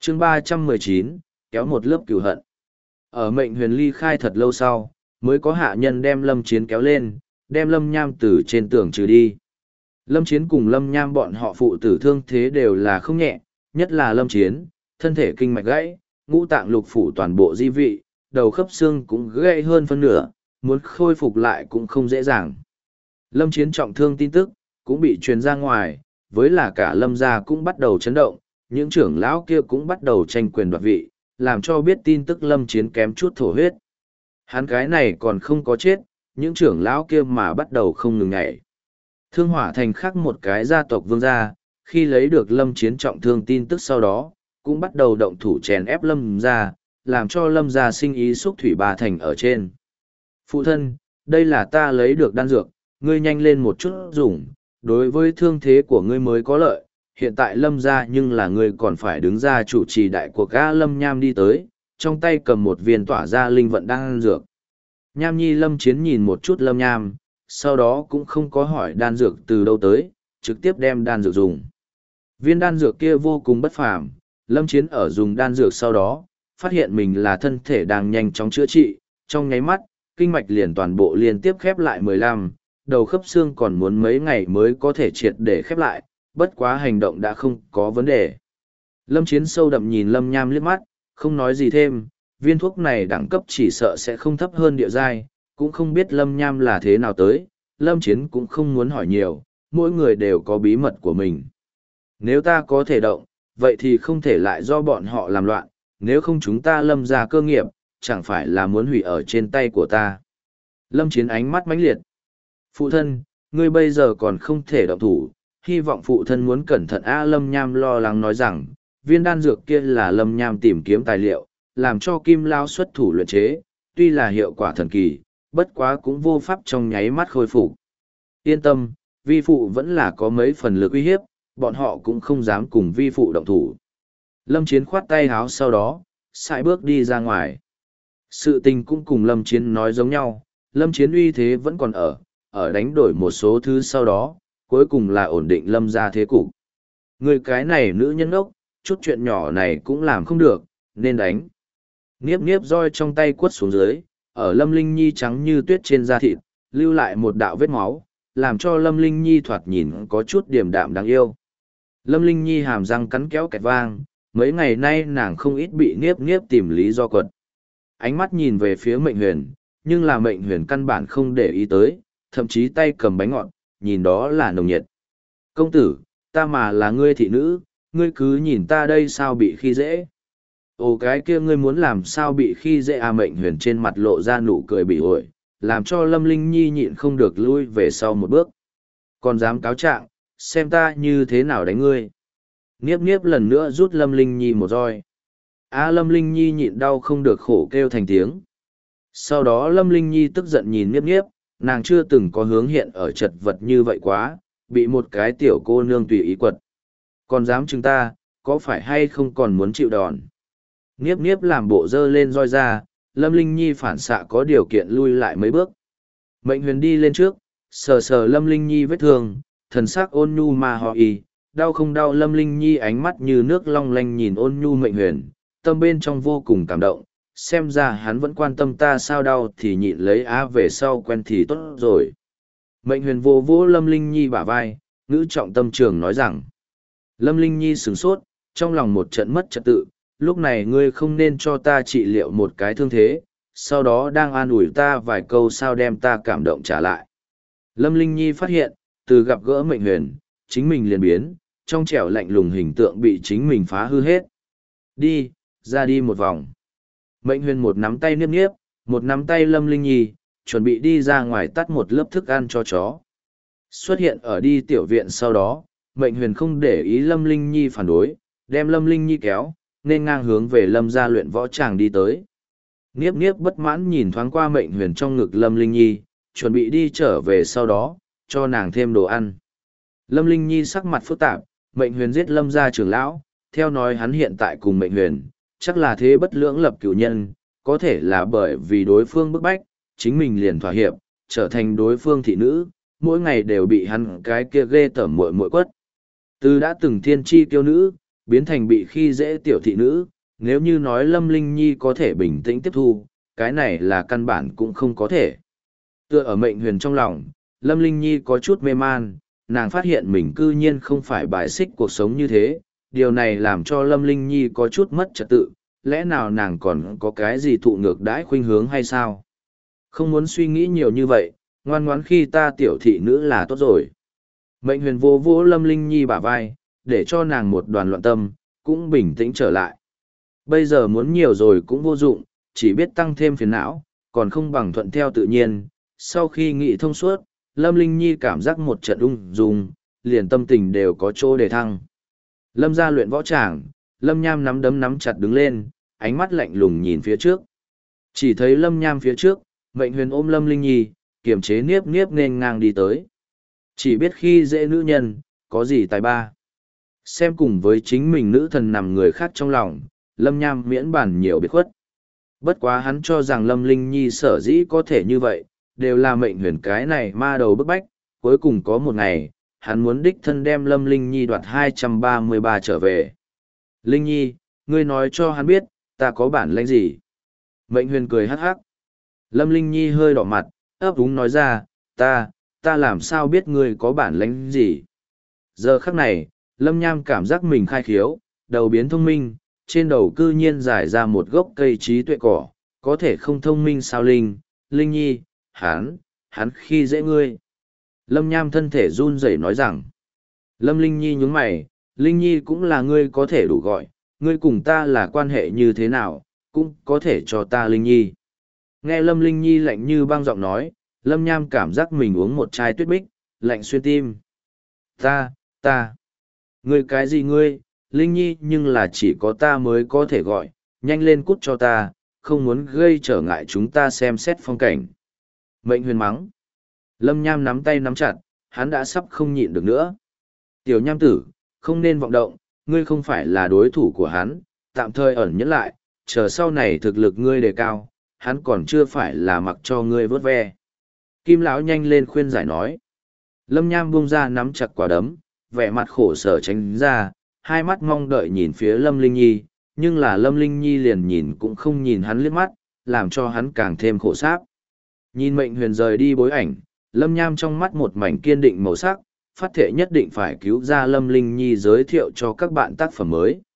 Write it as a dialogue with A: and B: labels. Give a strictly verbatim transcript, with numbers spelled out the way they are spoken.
A: chương ba trăm mười chín, kéo một lớp cửu hận. Ở mệnh huyền ly khai thật lâu sau, mới có hạ nhân đem Lâm Chiến kéo lên, đem Lâm Nham từ trên tường trừ đi. Lâm Chiến cùng Lâm Nham bọn họ phụ tử thương thế đều là không nhẹ, nhất là Lâm Chiến, thân thể kinh mạch gãy, ngũ tạng lục phủ toàn bộ di vị, đầu khớp xương cũng gãy hơn phân nửa, muốn khôi phục lại cũng không dễ dàng. Lâm Chiến trọng thương tin tức, cũng bị truyền ra ngoài, với là cả Lâm gia cũng bắt đầu chấn động, những trưởng lão kia cũng bắt đầu tranh quyền đoạt vị, làm cho biết tin tức Lâm Chiến kém chút thổ huyết. Hắn cái này còn không có chết, những trưởng lão kia mà bắt đầu không ngừng nhảy. Thương Hỏa Thành khác một cái gia tộc vương gia, khi lấy được Lâm Chiến trọng thương tin tức sau đó, cũng bắt đầu động thủ chèn ép Lâm gia, làm cho Lâm gia sinh ý xúc thủy ba thành ở trên. Phụ thân, đây là ta lấy được đan dược, ngươi nhanh lên một chút dùng, đối với thương thế của ngươi mới có lợi. Hiện tại Lâm gia nhưng là ngươi còn phải đứng ra chủ trì đại cuộc. A Lâm Nham đi tới, trong tay cầm một viên tỏa ra linh vận đan dược. Nham Nhi Lâm Chiến nhìn một chút Lâm Nham, sau đó cũng không có hỏi đan dược từ đâu tới, trực tiếp đem đan dược dùng. Viên đan dược kia vô cùng bất phàm, Lâm Chiến ở dùng đan dược sau đó, phát hiện mình là thân thể đang nhanh chóng chữa trị, trong nháy mắt, kinh mạch liền toàn bộ liên tiếp khép lại mười lăm, đầu khớp xương còn muốn mấy ngày mới có thể triệt để khép lại, bất quá hành động đã không có vấn đề. Lâm Chiến sâu đậm nhìn Lâm Nham liếc mắt, không nói gì thêm, viên thuốc này đẳng cấp chỉ sợ sẽ không thấp hơn địa giai, cũng không biết Lâm Nham là thế nào tới, Lâm Chiến cũng không muốn hỏi nhiều, mỗi người đều có bí mật của mình. Nếu ta có thể động, vậy thì không thể lại do bọn họ làm loạn, nếu không chúng ta Lâm ra cơ nghiệp, chẳng phải là muốn hủy ở trên tay của ta. Lâm Chiến ánh mắt mãnh liệt. Phụ thân, ngươi bây giờ còn không thể động thủ, hy vọng phụ thân muốn cẩn thận. A Lâm Nham lo lắng nói rằng, viên đan dược kia là Lâm Nham tìm kiếm tài liệu, làm cho Kim Lao xuất thủ luyện chế, tuy là hiệu quả thần kỳ, bất quá cũng vô pháp trong nháy mắt khôi phục. Yên tâm, vi phụ vẫn là có mấy phần lực uy hiếp, bọn họ cũng không dám cùng vi phụ động thủ. Lâm Chiến khoát tay háo sau đó, sải bước đi ra ngoài. Sự tình cũng cùng Lâm Chiến nói giống nhau, Lâm Chiến uy thế vẫn còn ở, ở đánh đổi một số thứ sau đó, cuối cùng là ổn định Lâm ra thế cục. Người cái này nữ nhân ốc, chút chuyện nhỏ này cũng làm không được, nên đánh. Niếp niếp roi trong tay quất xuống dưới, ở Lâm Linh Nhi trắng như tuyết trên da thịt, lưu lại một đạo vết máu, làm cho Lâm Linh Nhi thoạt nhìn có chút điềm đạm đáng yêu. Lâm Linh Nhi hàm răng cắn kéo kẹt vang, mấy ngày nay nàng không ít bị niếp niếp tìm lý do quật. Ánh mắt nhìn về phía Mệnh Huyền, nhưng là Mệnh Huyền căn bản không để ý tới, thậm chí tay cầm bánh ngọt, nhìn đó là nồng nhiệt. Công tử, ta mà là ngươi thị nữ, ngươi cứ nhìn ta đây sao bị khi dễ. Ồ cái kia ngươi muốn làm sao bị khi dễ. À Mệnh Huyền trên mặt lộ ra nụ cười bị ổi, làm cho Lâm Linh Nhi nhịn không được lui về sau một bước. Còn dám cáo trạng, xem ta như thế nào đánh ngươi. Niếp niếp lần nữa rút Lâm Linh Nhi một roi. À Lâm Linh Nhi nhịn đau không được khổ kêu thành tiếng. Sau đó Lâm Linh Nhi tức giận nhìn Niếp niếp, nàng chưa từng có hướng hiện ở chật vật như vậy quá, bị một cái tiểu cô nương tùy ý quật. Còn dám chừng ta, có phải hay không còn muốn chịu đòn. Niếp niếp làm bộ dơ lên roi ra, Lâm Linh Nhi phản xạ có điều kiện lui lại mấy bước. Mệnh Huyền đi lên trước, sờ sờ Lâm Linh Nhi vết thương, thần sắc ôn nhu mà họ y, đau không đau. Lâm Linh Nhi ánh mắt như nước long lanh nhìn ôn nhu Mệnh Huyền, tâm bên trong vô cùng cảm động, xem ra hắn vẫn quan tâm ta, sao đau thì nhịn lấy, á về sau quen thì tốt rồi. Mệnh Huyền vô vô Lâm Linh Nhi bả vai, ngữ trọng tâm trường nói rằng. Lâm Linh Nhi sửng sốt, trong lòng một trận mất trật tự, lúc này ngươi không nên cho ta trị liệu một cái thương thế, sau đó đang an ủi ta vài câu sao đem ta cảm động trả lại. Lâm Linh Nhi phát hiện, từ gặp gỡ Mệnh Huyền, chính mình liền biến, trong trẻo lạnh lùng hình tượng bị chính mình phá hư hết. Đi, ra đi một vòng. Mệnh Huyền một nắm tay Niếp Niếp, một nắm tay Lâm Linh Nhi, chuẩn bị đi ra ngoài tắt một lớp thức ăn cho chó. Xuất hiện ở đi tiểu viện sau đó, Mệnh Huyền không để ý Lâm Linh Nhi phản đối, đem Lâm Linh Nhi kéo, nên ngang hướng về Lâm gia luyện võ tràng đi tới. Niếp Niếp bất mãn nhìn thoáng qua Mệnh Huyền trong ngực Lâm Linh Nhi, chuẩn bị đi trở về sau đó, cho nàng thêm đồ ăn. Lâm Linh Nhi sắc mặt phức tạp, Mệnh Huyền giết Lâm gia trưởng lão, theo nói hắn hiện tại cùng Mệnh Huyền, chắc là thế bất lưỡng lập cửu nhân, có thể là bởi vì đối phương bức bách, chính mình liền thỏa hiệp, trở thành đối phương thị nữ, mỗi ngày đều bị hắn cái kia ghê tởm muội muội quất. Từ đã từng thiên chi kiêu nữ, biến thành bị khi dễ tiểu thị nữ, nếu như nói Lâm Linh Nhi có thể bình tĩnh tiếp thu, cái này là căn bản cũng không có thể. Tựa ở mệnh huyền trong lòng, Lâm Linh Nhi có chút mê man, nàng phát hiện mình cư nhiên không phải bài xích cuộc sống như thế, điều này làm cho Lâm Linh Nhi có chút mất trật tự, lẽ nào nàng còn có cái gì thụ ngược đãi khuynh hướng hay sao? Không muốn suy nghĩ nhiều như vậy, ngoan ngoãn khi ta tiểu thị nữ là tốt rồi. Mệnh huyền vô vô Lâm Linh Nhi bả vai, để cho nàng một đoàn loạn tâm, cũng bình tĩnh trở lại. Bây giờ muốn nhiều rồi cũng vô dụng, chỉ biết tăng thêm phiền não, còn không bằng thuận theo tự nhiên. Sau khi nghĩ thông suốt, Lâm Linh Nhi cảm giác một trận ung dung, liền tâm tình đều có chỗ để thăng. Lâm ra luyện võ tràng, Lâm Nham nắm đấm nắm chặt đứng lên, ánh mắt lạnh lùng nhìn phía trước. Chỉ thấy Lâm Nham phía trước, Mệnh huyền ôm Lâm Linh Nhi, kiềm chế niếp niếp nên ngang đi tới. Chỉ biết khi dễ nữ nhân, có gì tài ba. Xem cùng với chính mình nữ thần nằm người khác trong lòng, Lâm Nham miễn bản nhiều biệt khuất. Bất quá hắn cho rằng Lâm Linh Nhi sở dĩ có thể như vậy, đều là mệnh huyền cái này ma đầu bức bách. Cuối cùng có một ngày, hắn muốn đích thân đem Lâm Linh Nhi đoạt hai trăm ba mươi ba trở về. Linh Nhi, ngươi nói cho hắn biết, ta có bản lĩnh gì? Mệnh huyền cười hắc hắc. Lâm Linh Nhi hơi đỏ mặt, ấp úng nói ra, ta, ta làm sao biết ngươi có bản lĩnh gì? Giờ khắc này, Lâm Nham cảm giác mình khai khiếu, đầu biến thông minh, trên đầu cư nhiên dài ra một gốc cây trí tuệ cỏ, có thể không thông minh sao Linh, Linh Nhi, hắn, hắn khi dễ ngươi. Lâm Nham thân thể run rẩy nói rằng, Lâm Linh Nhi nhướng mày, Linh Nhi cũng là ngươi có thể đủ gọi, ngươi cùng ta là quan hệ như thế nào, cũng có thể cho ta Linh Nhi. Nghe Lâm Linh Nhi lạnh như băng giọng nói, Lâm Nham cảm giác mình uống một chai tuyết bích, lạnh xuyên tim. Ta, ta, ngươi cái gì ngươi, Linh Nhi nhưng là chỉ có ta mới có thể gọi, nhanh lên cút cho ta, không muốn gây trở ngại chúng ta xem xét phong cảnh. Mệnh huyền mắng. Lâm Nham nắm tay nắm chặt, hắn đã sắp không nhịn được nữa. Tiểu Nham tử, không nên vọng động, ngươi không phải là đối thủ của hắn, tạm thời ẩn nhẫn lại, chờ sau này thực lực ngươi đề cao, hắn còn chưa phải là mặc cho ngươi vớt ve. Kim lão nhanh lên khuyên giải nói. Lâm Nham buông ra nắm chặt quả đấm, vẻ mặt khổ sở tránh ra, hai mắt mong đợi nhìn phía Lâm Linh Nhi, nhưng là Lâm Linh Nhi liền nhìn cũng không nhìn hắn liếc mắt, làm cho hắn càng thêm khổ sáp. Nhìn mệnh huyền rời đi bối ảnh, Lâm Nham trong mắt một mảnh kiên định màu sắc, phát thể nhất định phải cứu ra Lâm Linh Nhi giới thiệu cho các bạn tác phẩm mới.